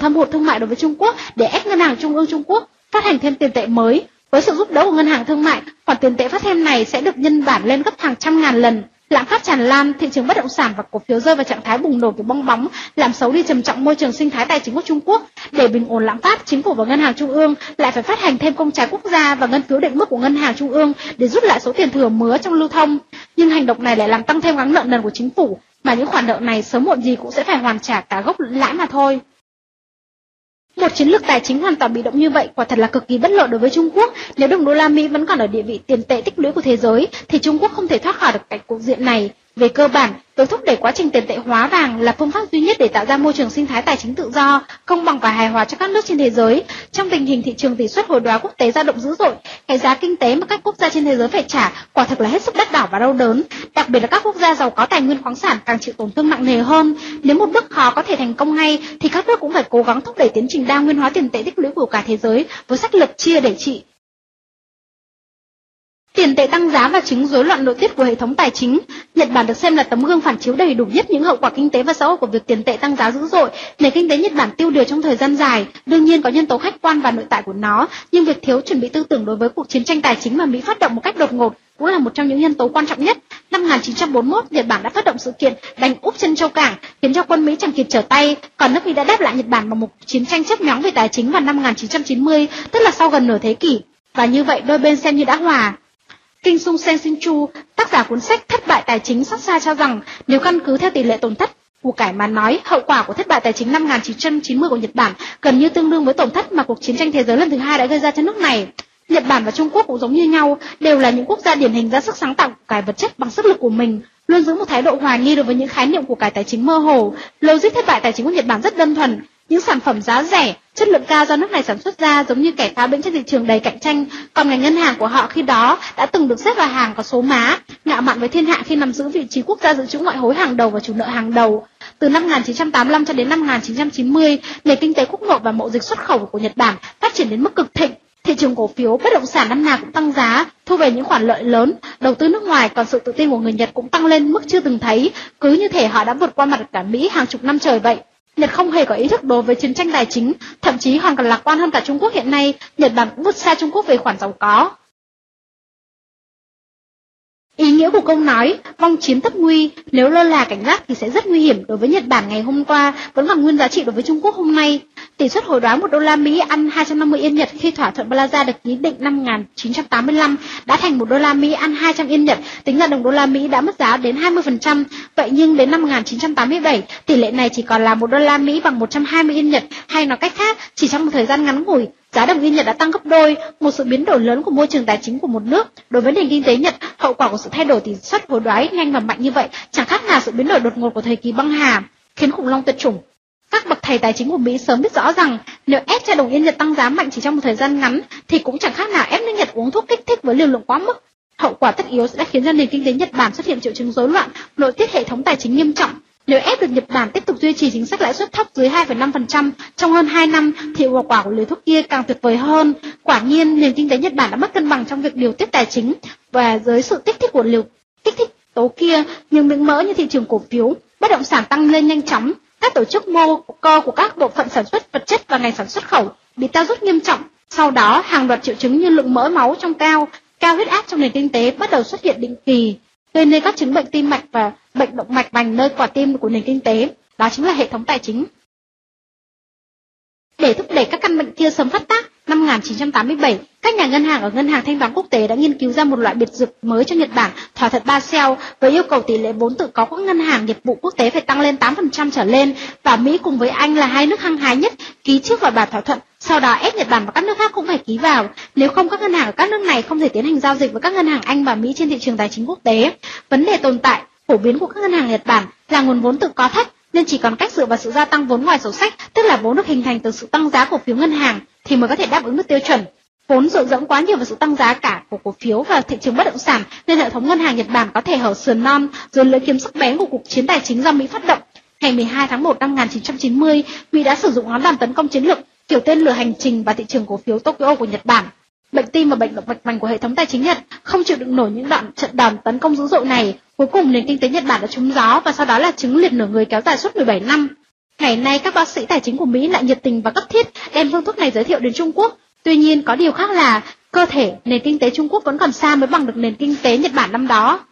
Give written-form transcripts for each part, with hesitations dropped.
thâm hụt thương mại đối với Trung Quốc để ép Ngân hàng Trung ương Trung Quốc phát hành thêm tiền tệ mới. Với sự giúp đỡ của ngân hàng thương mại, khoản tiền tệ phát thêm này sẽ được nhân bản lên gấp hàng trăm ngàn lần. Lạm phát tràn lan, thị trường bất động sản và cổ phiếu rơi vào trạng thái bùng nổ kiểu bong bóng, làm xấu đi trầm trọng môi trường sinh thái tài chính của Trung Quốc. Để bình ổn lạm phát, chính phủ và ngân hàng trung ương lại phải phát hành thêm công trái quốc gia và ngân phiếu định mức của ngân hàng trung ương để rút lại số tiền thừa mứa trong lưu thông. Nhưng hành động này lại làm tăng thêm gánh nợ nần của chính phủ, mà những khoản nợ này sớm muộn gì cũng sẽ phải hoàn trả cả gốc lẫn lãi mà thôi. Một chiến lược tài chính hoàn toàn bị động như vậy quả thật là cực kỳ bất lợi đối với Trung Quốc. Nếu đồng đô la Mỹ vẫn còn ở địa vị tiền tệ tích lũy của thế giới, thì Trung Quốc không thể thoát khỏi được cảnh cục diện này. Về cơ bản, việc thúc đẩy quá trình tiền tệ hóa vàng là phương pháp duy nhất để tạo ra môi trường sinh thái tài chính tự do, công bằng và hài hòa cho các nước trên thế giới. Trong tình hình thị trường tỷ suất hồi đoái quốc tế dao động dữ dội, cái giá kinh tế mà các quốc gia trên thế giới phải trả quả thực là hết sức đắt đỏ và đau đớn. Đặc biệt là các quốc gia giàu có tài nguyên khoáng sản càng chịu tổn thương nặng nề hơn. Nếu một bước khó có thể thành công ngay, thì các nước cũng phải cố gắng thúc đẩy tiến trình đa nguyên hóa tiền tệ tích lũy của cả thế giới với sách lược chia để trị. Tiền tệ tăng giá và chứng rối loạn nội tiết của hệ thống tài chính. Nhật Bản được xem là tấm gương phản chiếu đầy đủ nhất những hậu quả kinh tế và xã hội của việc tiền tệ tăng giá dữ dội. Nền kinh tế Nhật Bản tiêu điều trong thời gian dài, đương nhiên có nhân tố khách quan và nội tại của nó, nhưng việc thiếu chuẩn bị tư tưởng đối với cuộc chiến tranh tài chính mà Mỹ phát động một cách đột ngột cũng là một trong những nhân tố quan trọng nhất. Năm 1941, Nhật Bản đã phát động sự kiện đánh úp Trân Châu Cảng, khiến cho quân Mỹ chẳng kịp trở tay, còn nước Mỹ đã đáp lại Nhật Bản bằng một chiến tranh chớp nhoáng về tài chính vào năm 1990, tức là sau gần nửa thế kỷ. Và như vậy đôi bên xem như đã hòa. Kinh Sung Sen Sin Chu, tác giả cuốn sách Thất bại tài chính sắc xa cho rằng, nếu căn cứ theo tỷ lệ tổn thất của cải mà nói, hậu quả của thất bại tài chính năm 1990 của Nhật Bản gần như tương đương với tổn thất mà cuộc chiến tranh thế giới lần thứ hai đã gây ra cho nước này. Nhật Bản và Trung Quốc cũng giống như nhau, đều là những quốc gia điển hình ra sức sáng tạo của cải vật chất bằng sức lực của mình, luôn giữ một thái độ hoài nghi đối với những khái niệm của cải tài chính mơ hồ. Logic thất bại tài chính của Nhật Bản rất đơn thuần. Những sản phẩm giá rẻ, chất lượng cao do nước này sản xuất ra giống như kẻ phá bĩnh trên thị trường đầy cạnh tranh, còn ngành ngân hàng của họ khi đó đã từng được xếp vào hàng có số má, ngạo mạn với thiên hạ khi nắm giữ vị trí quốc gia dự trữ ngoại hối hàng đầu và chủ nợ hàng đầu. Từ năm 1985 cho đến năm 1990, nền kinh tế quốc nội và mậu dịch xuất khẩu của Nhật Bản phát triển đến mức cực thịnh. Thị trường cổ phiếu, bất động sản năm nào cũng tăng giá, thu về những khoản lợi lớn, đầu tư nước ngoài, còn sự tự tin của người Nhật cũng tăng lên mức chưa từng thấy, cứ như thể họ đã vượt qua mặt cả Mỹ hàng chục năm trời vậy. Nhật không hề có ý thức đối với chiến tranh tài chính, thậm chí hoàn còn lạc quan hơn cả Trung Quốc hiện nay. Nhật Bản cũng vượt xa Trung Quốc về khoản giàu có. Ý nghĩa của câu nói vong chiến tất nguy, nếu lơ là cảnh giác thì sẽ rất nguy hiểm đối với Nhật Bản ngày hôm qua vẫn còn nguyên giá trị đối với Trung Quốc hôm nay. Tỷ suất hồi đoái 1 đô la Mỹ ăn 250 yên Nhật khi thỏa thuận Plaza được ký định năm 1985 đã thành 1 đô la Mỹ ăn 200 yên Nhật, tính ra đồng đô la Mỹ đã mất giá đến 20%. Vậy nhưng đến năm 1987, tỷ lệ này chỉ còn là 1 đô la Mỹ bằng 120 yên Nhật, hay nói cách khác, chỉ trong một thời gian ngắn ngủi, giá đồng yên Nhật đã tăng gấp đôi, một sự biến đổi lớn của môi trường tài chính của một nước. Đối với nền kinh tế Nhật, hậu quả của sự thay đổi tỷ suất hồi đoái nhanh và mạnh như vậy chẳng khác nào sự biến đổi đột ngột của thời kỳ băng hà, khiến khủng long tuyệt chủng. Các bậc thầy tài chính của Mỹ sớm biết rõ rằng nếu ép cho đồng yên Nhật tăng giá mạnh chỉ trong một thời gian ngắn thì cũng chẳng khác nào ép nước Nhật uống thuốc kích thích với liều lượng quá mức. Hậu quả tất yếu sẽ khiến cho nền kinh tế Nhật Bản xuất hiện triệu chứng rối loạn, nội tiết hệ thống tài chính nghiêm trọng. Nếu ép được Nhật Bản tiếp tục duy trì chính sách lãi suất thấp dưới 2,5% trong hơn 2 năm thì hiệu quả của liều thuốc kia càng tuyệt vời hơn. Quả nhiên, nền kinh tế Nhật Bản đã mất cân bằng trong việc điều tiết tài chính và dưới sự kích thích của liều kích thích tố kia, nhưng miếng mỡ như thị trường cổ phiếu, bất động sản tăng lên nhanh chóng. Các tổ chức mô cơ của các bộ phận sản xuất vật chất và ngành sản xuất khẩu bị teo rút nghiêm trọng. Sau đó, hàng loạt triệu chứng như lượng mỡ máu trong cao huyết áp trong nền kinh tế bắt đầu xuất hiện định kỳ, gây nên các chứng bệnh tim mạch và bệnh động mạch vành nơi quả tim của nền kinh tế. Đó chính là hệ thống tài chính. Để thúc đẩy các căn bệnh kia sớm phát tác, năm 1987, các nhà ngân hàng ở Ngân hàng Thanh toán Quốc tế đã nghiên cứu ra một loại biệt dược mới cho Nhật Bản, thỏa thuận Basel, với yêu cầu tỷ lệ vốn tự có của ngân hàng nghiệp vụ quốc tế phải tăng lên 8% trở lên, và Mỹ cùng với Anh là hai nước hăng hái nhất ký trước vào bản thỏa thuận, sau đó ép Nhật Bản và các nước khác cũng phải ký vào. Nếu không, các ngân hàng ở các nước này không thể tiến hành giao dịch với các ngân hàng Anh và Mỹ trên thị trường tài chính quốc tế. Vấn đề tồn tại phổ biến của các ngân hàng Nhật Bản là nguồn vốn tự có thấp, nên chỉ còn cách dựa vào sự gia tăng vốn ngoài sổ sách, tức là vốn được hình thành từ sự tăng giá cổ phiếu ngân hàng, thì mới có thể đáp ứng được tiêu chuẩn. Vốn dựa dẫm quá nhiều vào sự tăng giá cả của cổ phiếu và thị trường bất động sản, nên hệ thống ngân hàng Nhật Bản có thể hở sườn non dưới lưỡi kiếm sắc bén của cuộc chiến tài chính do Mỹ phát động. Ngày 12 tháng 1 năm 1990, Mỹ đã sử dụng ngón đòn tấn công chiến lược kiểu tên lửa hành trình vào thị trường cổ phiếu Tokyo của Nhật Bản. Bệnh tim và bệnh động mạch vành của hệ thống tài chính Nhật không chịu đựng nổi những trận đòn tấn công dữ dội này. Cuối cùng nền kinh tế Nhật Bản đã trúng gió và sau đó là chứng liệt nửa người kéo dài suốt 17 năm. Ngày nay các bác sĩ tài chính của Mỹ lại nhiệt tình và cấp thiết đem phương thuốc này giới thiệu đến Trung Quốc. Tuy nhiên có điều khác là cơ thể nền kinh tế Trung Quốc vẫn còn xa mới bằng được nền kinh tế Nhật Bản năm đó.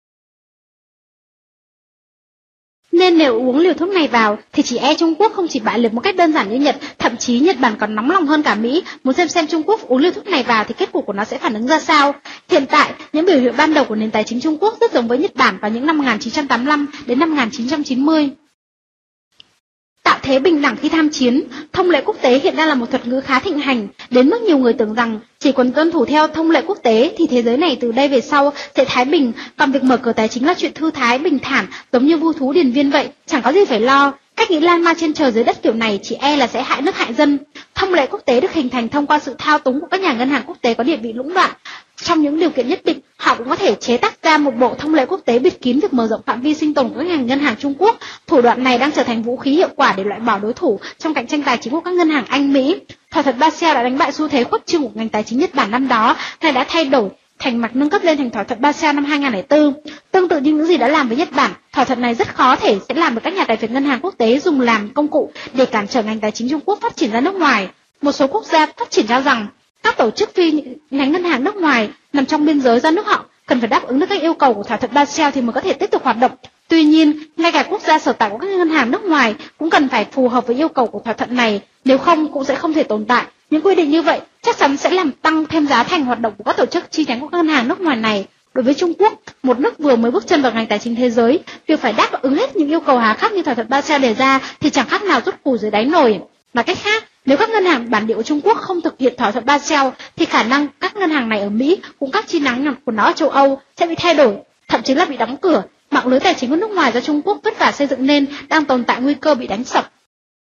Nên nếu uống liều thuốc này vào thì chỉ e Trung Quốc không chỉ bại liệt một cách đơn giản như Nhật, thậm chí Nhật Bản còn nóng lòng hơn cả Mỹ, muốn xem Trung Quốc uống liều thuốc này vào thì kết cục của nó sẽ phản ứng ra sao. Hiện tại, những biểu hiện ban đầu của nền tài chính Trung Quốc rất giống với Nhật Bản vào những năm 1985 đến năm 1990. Tạo thế bình đẳng khi tham chiến, thông lệ quốc tế hiện đang là một thuật ngữ khá thịnh hành, đến mức nhiều người tưởng rằng chỉ cần tuân thủ theo thông lệ quốc tế thì thế giới này từ đây về sau sẽ thái bình, còn việc mở cửa tài chính là chuyện thư thái bình thản, giống như vua thú điền viên vậy, chẳng có gì phải lo. Cách nghĩ lan man trên trời dưới đất kiểu này chỉ e là sẽ hại nước hại dân. Thông lệ quốc tế được hình thành thông qua sự thao túng của các nhà ngân hàng quốc tế có địa vị lũng đoạn. Trong những điều kiện nhất định, họ cũng có thể chế tác ra một bộ thông lệ quốc tế bịt kín việc mở rộng phạm vi sinh tồn của các ngân hàng Trung Quốc. Thủ đoạn này đang trở thành vũ khí hiệu quả để loại bỏ đối thủ trong cạnh tranh tài chính của các ngân hàng Anh Mỹ. Thỏa thuận Basel đã đánh bại xu thế khuếch trương của ngành tài chính Nhật Bản năm đó, này đã thay đổi thành mặt nâng cấp lên thành thỏa thuận Basel năm 2004. Tương tự như những gì đã làm với Nhật Bản, thỏa thuận này rất khó thể sẽ làm được các nhà tài phiệt ngân hàng quốc tế dùng làm công cụ để cản trở ngành tài chính Trung Quốc phát triển ra nước ngoài. Một số quốc gia phát triển cho rằng các tổ chức phi nhánh ngân hàng nước ngoài nằm trong biên giới do nước họ cần phải đáp ứng được các yêu cầu của thỏa thuận Basel thì mới có thể tiếp tục hoạt động. Tuy nhiên, ngay cả quốc gia sở tại của các ngân hàng nước ngoài cũng cần phải phù hợp với yêu cầu của thỏa thuận này, nếu không cũng sẽ không thể tồn tại. Những quy định như vậy chắc chắn sẽ làm tăng thêm giá thành hoạt động của các tổ chức chi nhánh của các ngân hàng nước ngoài này. Đối với Trung Quốc, một nước vừa mới bước chân vào ngành tài chính thế giới, việc phải đáp ứng hết những yêu cầu hà khắc như thỏa thuận Basel đề ra thì chẳng khác nào rút củ dưới đáy nồi. Mà cách khác, nếu các ngân hàng bản địa của Trung Quốc không thực hiện thỏa thuận Basel thì khả năng các ngân hàng này ở Mỹ cũng các chi nhánh của nó ở châu Âu sẽ bị thay đổi, thậm chí là bị đóng cửa. Mạng lưới tài chính của nước ngoài do Trung Quốc vất vả xây dựng nên đang tồn tại nguy cơ bị đánh sập.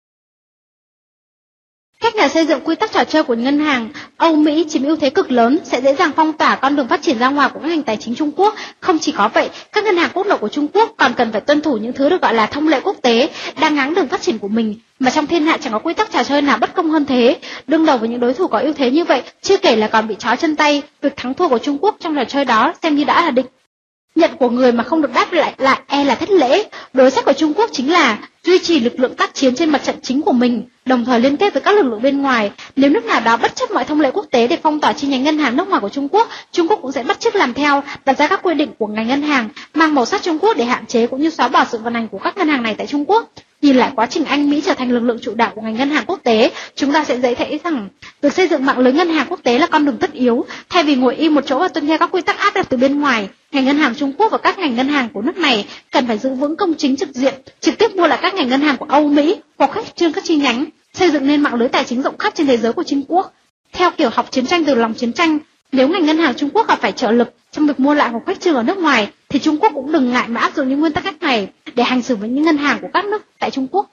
Các nhà xây dựng quy tắc trò chơi của ngân hàng Âu Mỹ chiếm ưu thế cực lớn sẽ dễ dàng phong tỏa con đường phát triển ra ngoài của các ngành tài chính Trung Quốc. Không chỉ có vậy, các ngân hàng quốc nội của Trung Quốc còn cần phải tuân thủ những thứ được gọi là thông lệ quốc tế đang ngáng đường phát triển của mình, mà trong thiên hạ chẳng có quy tắc trò chơi nào bất công hơn thế. Đương đầu với những đối thủ có ưu thế như vậy, chưa kể là còn bị trói chân tay, việc thắng thua của Trung Quốc trong trò chơi đó xem như đã là định. Nhận của người mà không được đáp lại e là thất lễ. Đối sách của Trung Quốc chính là duy trì lực lượng tác chiến trên mặt trận chính của mình, đồng thời liên kết với các lực lượng bên ngoài. Nếu nước nào đó bất chấp mọi thông lệ quốc tế để phong tỏa chi nhánh ngân hàng nước ngoài của Trung Quốc cũng sẽ bắt chước làm theo, đặt ra các quy định của ngành ngân hàng mang màu sắc Trung Quốc để hạn chế cũng như xóa bỏ sự vận hành của các ngân hàng này tại Trung Quốc. Nhìn lại quá trình Anh Mỹ trở thành lực lượng chủ đạo của ngành ngân hàng quốc tế, chúng ta sẽ dễ thấy rằng việc xây dựng mạng lưới ngân hàng quốc tế là con đường tất yếu. Thay vì ngồi im một chỗ và tuân theo các quy tắc áp đặt từ bên ngoài, ngành ngân hàng Trung Quốc và các ngành ngân hàng của nước này cần phải giữ vững công chính trực diện, trực tiếp mua lại các ngành ngân hàng của Âu Mỹ hoặc khuếch trương các chi nhánh, xây dựng nên mạng lưới tài chính rộng khắp trên thế giới của Trung Quốc. Theo kiểu học chiến tranh từ lòng chiến tranh, nếu ngành ngân hàng Trung Quốc gặp phải trợ lực trong việc mua lại hoặc khuếch trương ở nước ngoài, thì Trung Quốc cũng đừng ngại mà áp dụng những nguyên tắc cách này để hành xử với những ngân hàng của các nước tại Trung Quốc.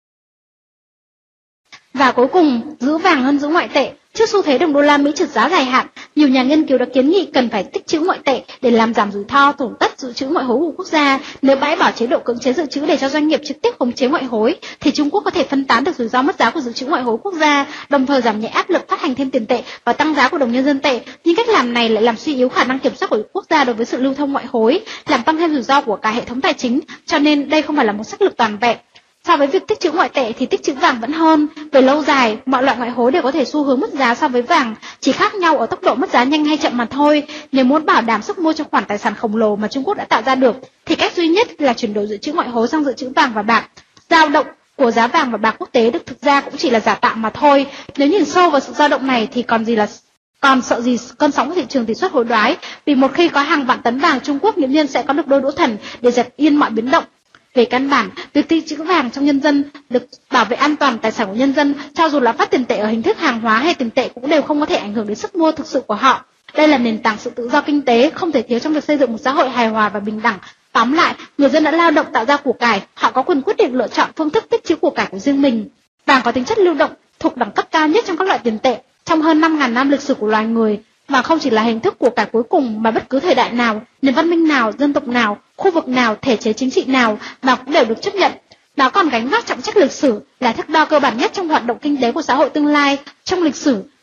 Và cuối cùng, giữ vàng hơn giữ ngoại tệ. Trước xu thế đồng đô la Mỹ trượt giá dài hạn, nhiều nhà nghiên cứu đã kiến nghị cần phải tích trữ ngoại tệ để làm giảm rủi ro tổn thất dự trữ ngoại hối của quốc gia. Nếu bãi bỏ chế độ cưỡng chế dự trữ để cho doanh nghiệp trực tiếp khống chế ngoại hối, thì Trung Quốc có thể phân tán được rủi ro mất giá của dự trữ ngoại hối quốc gia, đồng thời giảm nhẹ áp lực phát hành thêm tiền tệ và tăng giá của đồng nhân dân tệ. Nhưng cách làm này lại làm suy yếu khả năng kiểm soát của quốc gia đối với sự lưu thông ngoại hối, làm tăng thêm rủi ro của cả hệ thống tài chính. Cho nên đây không phải là một sách lược toàn vẹn. So với việc tích trữ ngoại tệ thì tích trữ vàng vẫn hơn. Về lâu dài, mọi loại ngoại hối đều có thể xu hướng mất giá so với vàng, chỉ khác nhau ở tốc độ mất giá nhanh hay chậm mà thôi. Nếu muốn bảo đảm sức mua cho khoản tài sản khổng lồ mà Trung Quốc đã tạo ra được, thì cách duy nhất là chuyển đổi dự trữ ngoại hối sang dự trữ vàng và bạc. Dao động của giá vàng và bạc quốc tế được thực ra cũng chỉ là giả tạo mà thôi. Nếu nhìn sâu vào sự dao động này thì còn sợ gì cơn sóng của thị trường tỷ suất hối đoái, vì một khi có hàng vạn tấn vàng Trung Quốc nghiễm nhiên sẽ có được đôi đũa thần để dẹp yên mọi biến động. Về căn bản, việc tích trữ vàng trong nhân dân được bảo vệ an toàn tài sản của nhân dân, cho dù là phát tiền tệ ở hình thức hàng hóa hay tiền tệ cũng đều không có thể ảnh hưởng đến sức mua thực sự của họ. Đây là nền tảng sự tự do kinh tế không thể thiếu trong việc xây dựng một xã hội hài hòa và bình đẳng. Tóm lại, người dân đã lao động tạo ra của cải, họ có quyền quyết định lựa chọn phương thức tích trữ của cải của riêng mình. Vàng có tính chất lưu động, thuộc đẳng cấp cao nhất trong các loại tiền tệ. Trong hơn 5.000 năm lịch sử của loài người, vàng không chỉ là hình thức của cải cuối cùng mà bất cứ thời đại nào, nền văn minh nào, dân tộc nào, khu vực nào, thể chế chính trị nào mà cũng đều được chấp nhận. Nó còn gánh vác trọng trách lịch sử, là thước đo cơ bản nhất trong hoạt động kinh tế của xã hội tương lai. Trong lịch sử,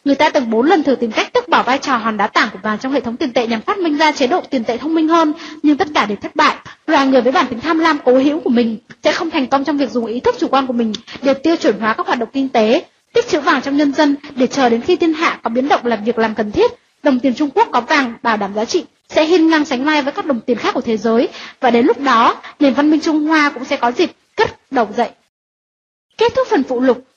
Người ta từng 4 lần thử tìm cách tước bỏ vai trò hòn đá tảng của vàng trong hệ thống tiền tệ nhằm phát minh ra chế độ tiền tệ thông minh hơn, nhưng tất cả đều thất bại. Loài người với bản tính tham lam cố hữu của mình sẽ không thành công trong việc dùng ý thức chủ quan của mình để tiêu chuẩn hóa các hoạt động kinh tế, tích trữ vàng trong nhân dân để chờ đến khi thiên hạ có biến động là việc làm cần thiết. Đồng tiền Trung Quốc có vàng bảo đảm giá trị sẽ hiên ngang sánh vai với các đồng tiền khác của thế giới, và đến lúc đó nền văn minh Trung Hoa cũng sẽ có dịp cất đầu dậy. Kết thúc phần phụ lục,